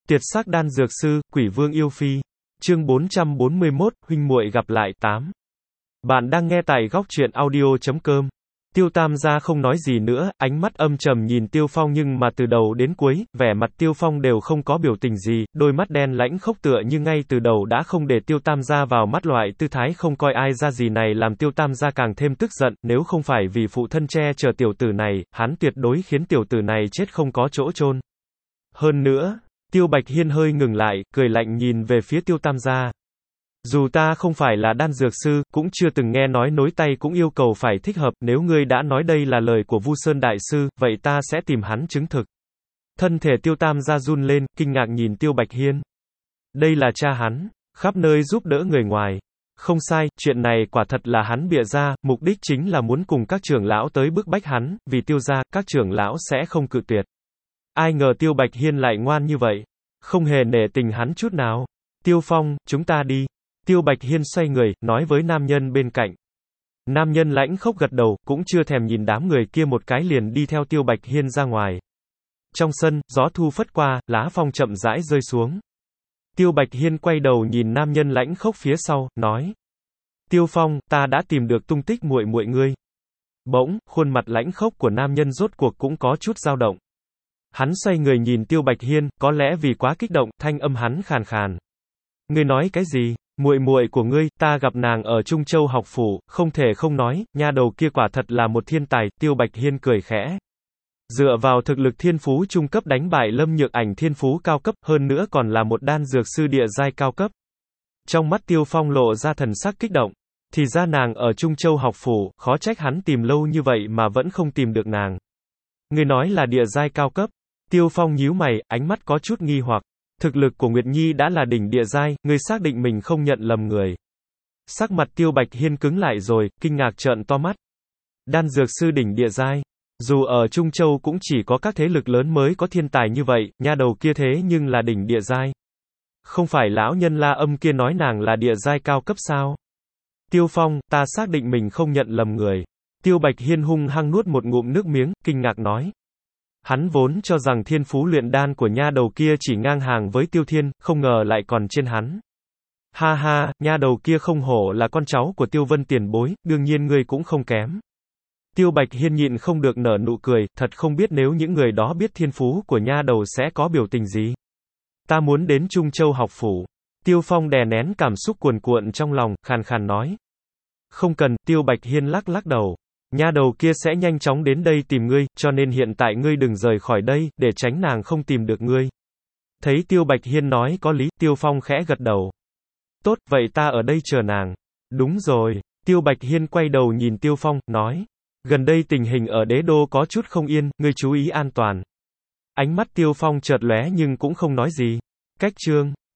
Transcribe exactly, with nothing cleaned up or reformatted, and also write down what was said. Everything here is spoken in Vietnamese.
Tuyệt sắc đan dược sư, Quỷ Vương yêu phi. Chương bốn trăm bốn mươi mốt, huynh muội gặp lại tám. Bạn đang nghe tại góc truyện audio chấm com. Tiêu Tam gia không nói gì nữa, ánh mắt âm trầm nhìn Tiêu Phong nhưng mà từ đầu đến cuối, vẻ mặt Tiêu Phong đều không có biểu tình gì, đôi mắt đen lãnh khốc tựa như ngay từ đầu đã không để Tiêu Tam gia vào mắt, loại tư thái không coi ai ra gì này làm Tiêu Tam gia càng thêm tức giận, nếu không phải vì phụ thân che chở tiểu tử này, hắn tuyệt đối khiến tiểu tử này chết không có chỗ chôn. Hơn nữa, Tiêu Bạch Hiên hơi ngừng lại, cười lạnh nhìn về phía Tiêu Tam gia. Dù ta không phải là đan dược sư, cũng chưa từng nghe nói nối tay cũng yêu cầu phải thích hợp, nếu ngươi đã nói đây là lời của Vu Sơn đại sư, vậy ta sẽ tìm hắn chứng thực. Thân thể Tiêu Tam gia run lên, kinh ngạc nhìn Tiêu Bạch Hiên. Đây là cha hắn, khắp nơi giúp đỡ người ngoài. Không sai, chuyện này quả thật là hắn bịa ra, mục đích chính là muốn cùng các trưởng lão tới bức bách hắn, vì Tiêu gia, các trưởng lão sẽ không cự tuyệt. Ai ngờ Tiêu Bạch Hiên lại ngoan như vậy, không hề nể tình hắn chút nào. Tiêu Phong, chúng ta đi. Tiêu Bạch Hiên xoay người, nói với nam nhân bên cạnh. Nam nhân lãnh khốc gật đầu, cũng chưa thèm nhìn đám người kia một cái liền đi theo Tiêu Bạch Hiên ra ngoài. Trong sân, gió thu phất qua, lá phong chậm rãi rơi xuống. Tiêu Bạch Hiên quay đầu nhìn nam nhân lãnh khốc phía sau, nói. Tiêu Phong, ta đã tìm được tung tích muội muội ngươi. Bỗng, khuôn mặt lãnh khốc của nam nhân rốt cuộc cũng có chút dao động. Hắn xoay người nhìn Tiêu Bạch Hiên, có lẽ vì quá kích động, thanh âm hắn khàn khàn. Ngươi nói cái gì? Muội muội của ngươi, ta gặp nàng ở Trung Châu học phủ, không thể không nói, nha đầu kia quả thật là một thiên tài, Tiêu Bạch Hiên cười khẽ. Dựa vào thực lực thiên phú trung cấp đánh bại Lâm Nhược Ảnh thiên phú cao cấp, hơn nữa còn là một đan dược sư địa giai cao cấp. Trong mắt Tiêu Phong lộ ra thần sắc kích động. Thì ra nàng ở Trung Châu học phủ, khó trách hắn tìm lâu như vậy mà vẫn không tìm được nàng. Ngươi nói là địa giai cao cấp. Tiêu Phong nhíu mày, ánh mắt có chút nghi hoặc. Thực lực của Nguyệt Nhi đã là đỉnh địa giai, ngươi xác định mình không nhận lầm người. Sắc mặt Tiêu Bạch Hiên cứng lại rồi, kinh ngạc trợn to mắt. Đan dược sư đỉnh địa giai. Dù ở Trung Châu cũng chỉ có các thế lực lớn mới có thiên tài như vậy, nha đầu kia thế nhưng là đỉnh địa giai. Không phải lão nhân La Âm kia nói nàng là địa giai cao cấp sao? Tiêu Phong, ta xác định mình không nhận lầm người. Tiêu Bạch Hiên hung hăng nuốt một ngụm nước miếng, kinh ngạc nói. Hắn vốn cho rằng thiên phú luyện đan của nha đầu kia chỉ ngang hàng với Tiêu Thiên, không ngờ lại còn trên hắn. Ha ha, nha đầu kia không hổ là con cháu của Tiêu Vân tiền bối, đương nhiên ngươi cũng không kém. Tiêu Bạch Hiên nhịn không được nở nụ cười, thật không biết nếu những người đó biết thiên phú của nha đầu sẽ có biểu tình gì. Ta muốn đến Trung Châu học phủ. Tiêu Phong đè nén cảm xúc cuồn cuộn trong lòng, khàn khàn nói. Không cần, Tiêu Bạch Hiên lắc lắc đầu. Nha đầu kia sẽ nhanh chóng đến đây tìm ngươi, cho nên hiện tại ngươi đừng rời khỏi đây, để tránh nàng không tìm được ngươi. Thấy Tiêu Bạch Hiên nói có lý, Tiêu Phong khẽ gật đầu. Tốt, vậy ta ở đây chờ nàng. Đúng rồi. Tiêu Bạch Hiên quay đầu nhìn Tiêu Phong, nói. Gần đây tình hình ở đế đô có chút không yên, ngươi chú ý an toàn. Ánh mắt Tiêu Phong chợt lóe nhưng cũng không nói gì. Cách chương.